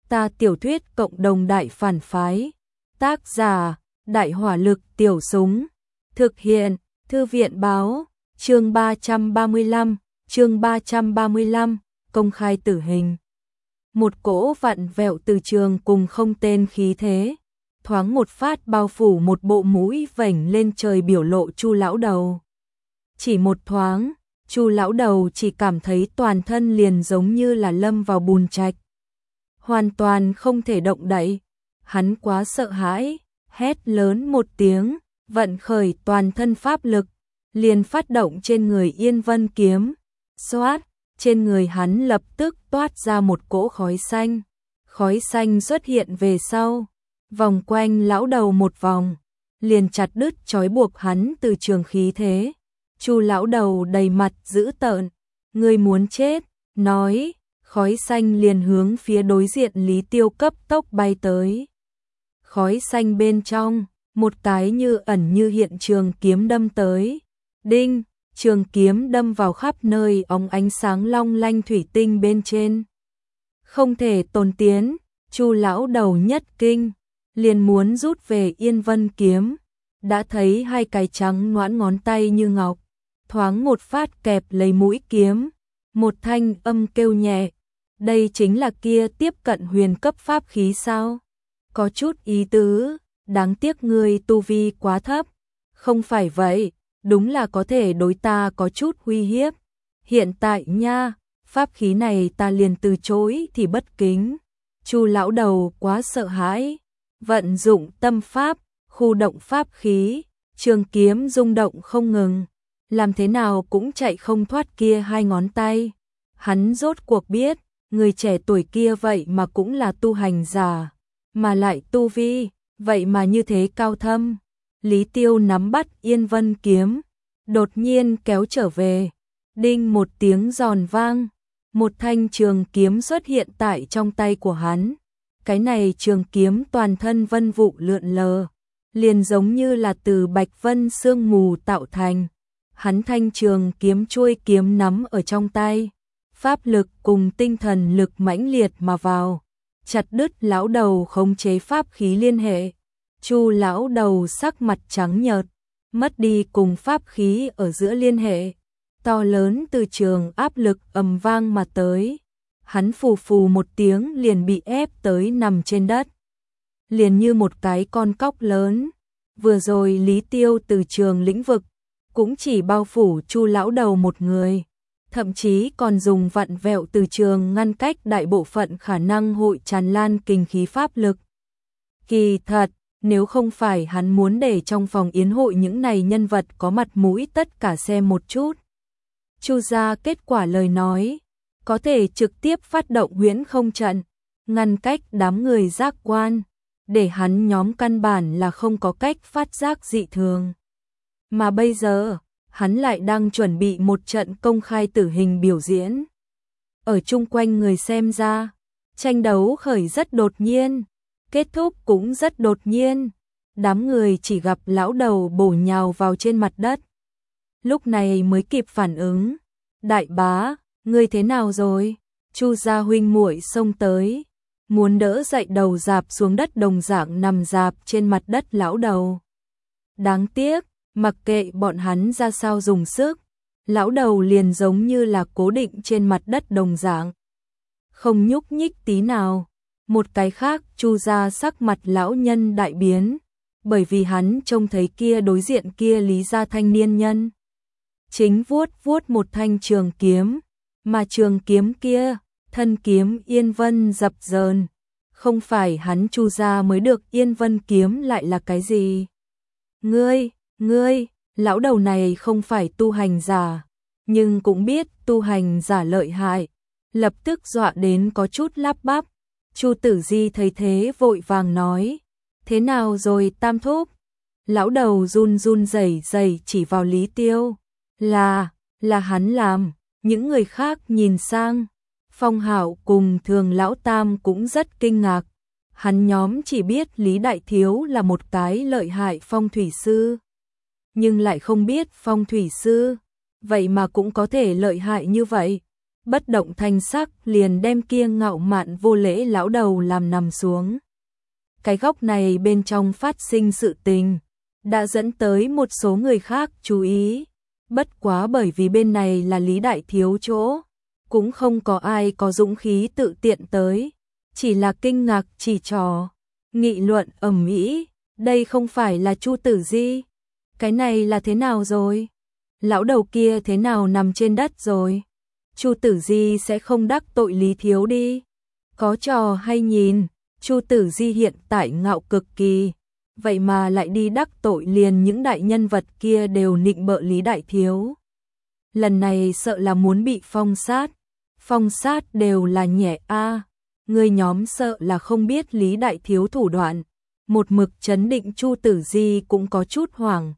Ta tiểu thuyết cộng đồng đại phản phái. Tác giả, Đại hỏa lực tiểu súng. Thực hiện, Thư viện báo, chương 335, công khai tử hình. Một cỗ vặn vẹo từ trường cùng không tên khí thế, thoáng một phát bao phủ một bộ mũi vểnh lên trời biểu lộ Chu lão đầu. Chỉ một thoáng, Chu lão đầu chỉ cảm thấy toàn thân liền giống như là lâm vào bùn trạch. Hoàn toàn không thể động đậy, hắn quá sợ hãi, hét lớn một tiếng, vận khởi toàn thân pháp lực, liền phát động trên người Yên Vân kiếm. Xoát, trên người hắn lập tức toát ra một cỗ khói xanh xuất hiện về sau, vòng quanh lão đầu một vòng, liền chặt đứt trói buộc hắn từ trường khí thế. Chu lão đầu đầy mặt dữ tợn, ngươi muốn chết, nói, khói xanh liền hướng phía đối diện Lý Tiêu cấp tốc bay tới. Khói xanh bên trong, một cái như ẩn như hiện trường kiếm đâm tới. Đinh, trường kiếm đâm vào khắp nơi óng ánh sáng long lanh thủy tinh bên trên. Không thể tồn tiến, Chu lão đầu nhất kinh, liền muốn rút về Yên Vân kiếm. Đã thấy hai cái trắng nõn ngón tay như ngọc, thoáng một phát kẹp lấy mũi kiếm, một thanh âm kêu nhẹ. Đây chính là kia tiếp cận huyền cấp pháp khí sao? Có chút ý tứ, đáng tiếc ngươi tu vi quá thấp. Không phải vậy, đúng là có thể đối ta có chút uy hiếp. Hiện tại nha, pháp khí này ta liền từ chối thì bất kính. Chu lão đầu quá sợ hãi, vận dụng tâm pháp, khu động pháp khí, trường kiếm rung động không ngừng, làm thế nào cũng chạy không thoát kia hai ngón tay. Hắn rốt cuộc biết, người trẻ tuổi kia vậy mà cũng là tu hành giả, mà lại tu vi, vậy mà như thế cao thâm. Lý Tiêu nắm bắt Yên Vân kiếm, đột nhiên kéo trở về. Đinh một tiếng giòn vang, một thanh trường kiếm xuất hiện tại trong tay của hắn. Cái này trường kiếm toàn thân vân vụ lượn lờ, liền giống như là từ bạch vân sương mù tạo thành. Hắn thanh trường kiếm chuôi kiếm nắm ở trong tay, pháp lực cùng tinh thần lực mãnh liệt mà vào, chặt đứt lão đầu khống chế pháp khí liên hệ. Chu lão đầu sắc mặt trắng nhợt, mất đi cùng pháp khí ở giữa liên hệ. To lớn từ trường áp lực ầm vang mà tới, hắn phù phù một tiếng liền bị ép tới nằm trên đất, liền như một cái con cóc lớn. Vừa rồi Lý Tiêu từ trường lĩnh vực cũng chỉ bao phủ Chu lão đầu một người, thậm chí còn dùng vặn vẹo từ trường ngăn cách đại bộ phận khả năng hội tràn lan kinh khí pháp lực. Kỳ thật, nếu không phải hắn muốn để trong phòng yến hội những này nhân vật có mặt mũi tất cả xem một chút, Chu ra kết quả lời nói, có thể trực tiếp phát động huyễn không trận, ngăn cách đám người giác quan, để hắn nhóm căn bản là không có cách phát giác dị thường. Mà bây giờ, hắn lại đang chuẩn bị một trận công khai tử hình biểu diễn. Ở chung quanh người xem ra, tranh đấu khởi rất đột nhiên, kết thúc cũng rất đột nhiên. Đám người chỉ gặp lão đầu bổ nhào vào trên mặt đất. Lúc này mới kịp phản ứng. Đại bá, ngươi thế nào rồi? Chu gia huynh muội xông tới, muốn đỡ dậy đầu rạp xuống đất đồng dạng nằm rạp trên mặt đất lão đầu. Đáng tiếc, mặc kệ bọn hắn ra sao dùng sức, lão đầu liền giống như là cố định trên mặt đất đồng dạng, không nhúc nhích tí nào. Một cái khác, Chu gia sắc mặt lão nhân đại biến, bởi vì hắn trông thấy kia đối diện kia Lý gia thanh niên nhân chính vuốt một thanh trường kiếm, mà trường kiếm kia, thân kiếm Yên Vân dập dờn. Không phải hắn Chu gia mới được Yên Vân kiếm lại là cái gì? Ngươi, lão đầu này không phải tu hành giả, nhưng cũng biết tu hành giả lợi hại, lập tức dọa đến có chút lắp bắp. Chu Tử Di thấy thế vội vàng nói, thế nào rồi Tam thúc? Lão đầu run rẩy chỉ vào Lý Tiêu, là hắn làm. Những người khác nhìn sang, Phong Hạo cùng Thường lão Tam cũng rất kinh ngạc. Hắn nhóm chỉ biết Lý Đại Thiếu là một cái lợi hại phong thủy sư, nhưng lại không biết phong thủy sư vậy mà cũng có thể lợi hại như vậy. bất động thanh sắc liền đem kia ngạo mạn vô lễ lão đầu làm nằm xuống. Cái góc này bên trong phát sinh sự tình, đã dẫn tới một số người khác chú ý. Bất quá bởi vì bên này là Lý Đại Thiếu chỗ, cũng không có ai có dũng khí tự tiện tới, chỉ là kinh ngạc chỉ trò, nghị luận ầm ĩ, đây không phải là Chu Tử Di, cái này là thế nào rồi? Lão đầu kia thế nào nằm trên đất rồi? Chu Tử Di sẽ không đắc tội Lý Thiếu đi. Có trò hay nhìn, Chu Tử Di hiện tại ngạo cực kỳ, vậy mà lại đi đắc tội liền những đại nhân vật kia đều nịnh bợ Lý Đại Thiếu. Lần này sợ là muốn bị phong sát đều là nhẹ a. Người nhóm sợ là không biết Lý Đại Thiếu thủ đoạn, một mực trấn định Chu Tử Di cũng có chút hoảng.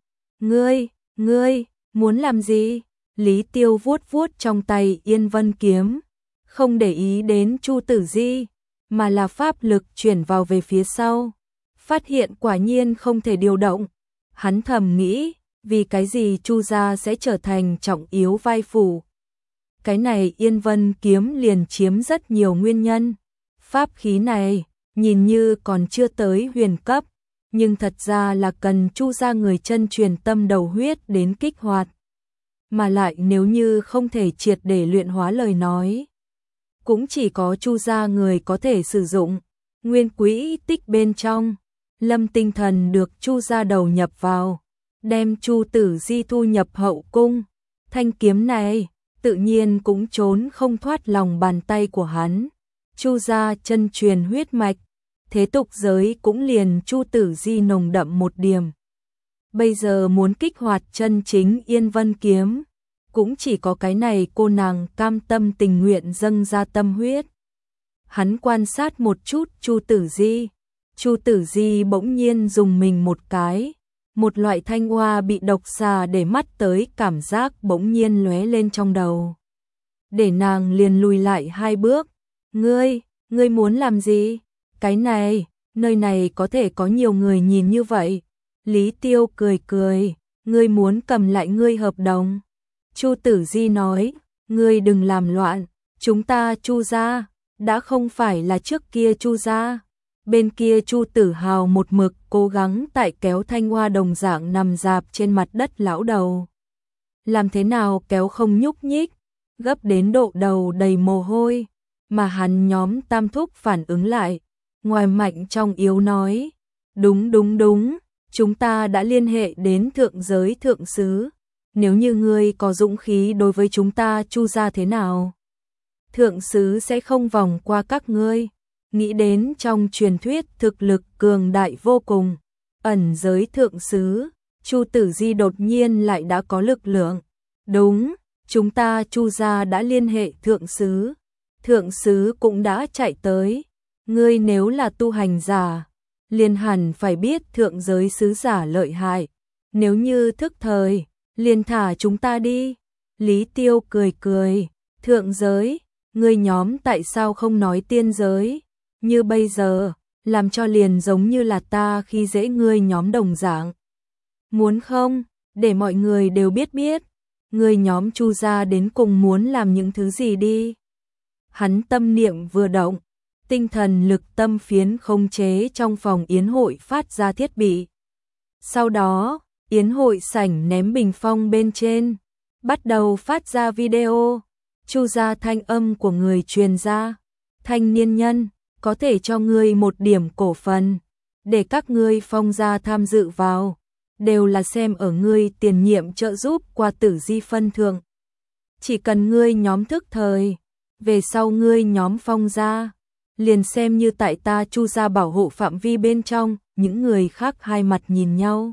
Ngươi, muốn làm gì? Lý Tiêu vuốt vuốt trong tay Yên Vân kiếm, không để ý đến Chu Tử Di, mà là pháp lực chuyển vào về phía sau. Phát hiện quả nhiên không thể điều động. Hắn thầm nghĩ, vì cái gì Chu gia sẽ trở thành trọng yếu vai phụ. Cái này Yên Vân kiếm liền chiếm rất nhiều nguyên nhân. Pháp khí này, nhìn như còn chưa tới huyền cấp, nhưng thật ra là cần Chu gia người chân truyền tâm đầu huyết đến kích hoạt. Mà lại nếu như không thể triệt để luyện hóa lời nói, cũng chỉ có Chu gia người có thể sử dụng. Nguyên quỹ tích bên trong, Lâm Tinh Thần được Chu gia đầu nhập vào, đem Chu Tử Di thu nhập hậu cung. Thanh kiếm này, tự nhiên cũng trốn không thoát lòng bàn tay của hắn. Chu gia chân truyền huyết mạch, thế tục giới cũng liền Chu Tử Di nồng đậm một điểm. Bây giờ muốn kích hoạt chân chính Yên Vân kiếm, cũng chỉ có cái này cô nàng cam tâm tình nguyện dâng ra tâm huyết. Hắn quan sát một chút Chu Tử Di bỗng nhiên dùng mình một cái, một loại thanh hoa bị độc xà để mắt tới cảm giác bỗng nhiên lóe lên trong đầu. Để nàng liền lùi lại 2 bước. Ngươi muốn làm gì? Cái này, nơi này có thể có nhiều người nhìn như vậy. Lý Tiêu cười, ngươi muốn cầm lại ngươi hợp đồng. Chu Tử Di nói, ngươi đừng làm loạn, chúng ta Chu gia đã không phải là trước kia Chu gia. Bên kia Chu Tử Hào một mực cố gắng tại kéo thanh hoa đồng dạng nằm dạp trên mặt đất lão đầu. Làm thế nào kéo không nhúc nhích, gấp đến độ đầu đầy mồ hôi, mà hắn nhóm Tam Thúc phản ứng lại, ngoài mạnh trong yếu nói, đúng, chúng ta đã liên hệ đến thượng giới thượng sứ, nếu như ngươi có dũng khí đối với chúng ta Chu gia thế nào? Thượng sứ sẽ không vòng qua các ngươi. Nghĩ đến trong truyền thuyết thực lực cường đại vô cùng, ẩn giới thượng sứ, Chu Tử Di đột nhiên lại đã có lực lượng. Đúng, chúng ta Chu gia đã liên hệ thượng sứ cũng đã chạy tới. Ngươi nếu là tu hành giả, liền hẳn phải biết thượng giới sứ giả lợi hại. Nếu như thức thời, liền thả chúng ta đi. Lý Tiêu cười, thượng giới, ngươi nhóm tại sao không nói tiên giới? Như bây giờ, làm cho liền giống như là ta khi dễ ngươi nhóm đồng dạng. Muốn không, để mọi người đều biết, ngươi nhóm Chu gia đến cùng muốn làm những thứ gì đi. Hắn tâm niệm vừa động, tinh thần lực tâm phiến không chế trong phòng yến hội phát ra thiết bị. Sau đó, yến hội sảnh ném bình phong bên trên, bắt đầu phát ra video. Chu gia thanh âm của người truyền ra, thanh niên nhân, có thể cho ngươi một điểm cổ phần, để các ngươi phong gia tham dự vào, đều là xem ở ngươi tiền nhiệm trợ giúp qua Tử Di phân thượng. Chỉ cần ngươi nhóm thức thời, về sau ngươi nhóm phong gia, liền xem như tại ta Chu gia bảo hộ phạm vi bên trong. Những người khác hai mặt nhìn nhau,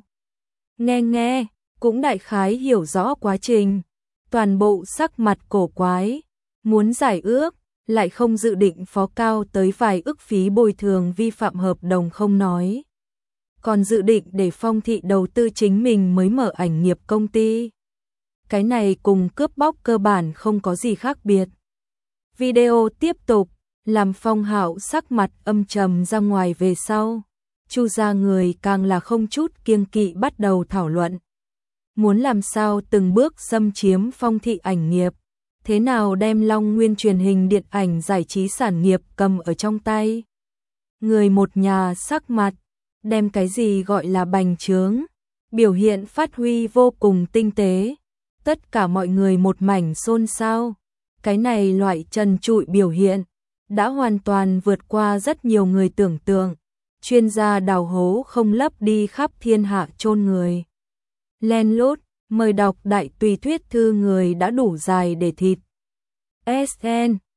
nghe, cũng đại khái hiểu rõ quá trình, toàn bộ sắc mặt cổ quái, muốn giải ước, lại không dự định phó cao tới vài ức phí bồi thường vi phạm hợp đồng không nói, còn dự định để Phong thị đầu tư chính mình mới mở ảnh nghiệp công ty. Cái này cùng cướp bóc cơ bản không có gì khác biệt. Video tiếp tục, làm Phong Hạo sắc mặt âm trầm ra ngoài về sau. Chu gia người càng là không chút kiêng kỵ bắt đầu thảo luận. Muốn làm sao từng bước xâm chiếm Phong thị ảnh nghiệp, thế nào đem Long Nguyên truyền hình điện ảnh giải trí sản nghiệp cầm ở trong tay. Người một nhà sắc mặt, đem cái gì gọi là bành trướng, biểu hiện phát huy vô cùng tinh tế. Tất cả mọi người một mảnh xôn xao. Cái này loại trần trụi biểu hiện đã hoàn toàn vượt qua rất nhiều người tưởng tượng. Chuyên gia đào hố không lấp đi khắp thiên hạ chôn người. Len lút, mời đọc đại tùy thuyết thư người đã đủ dài để thịt. SN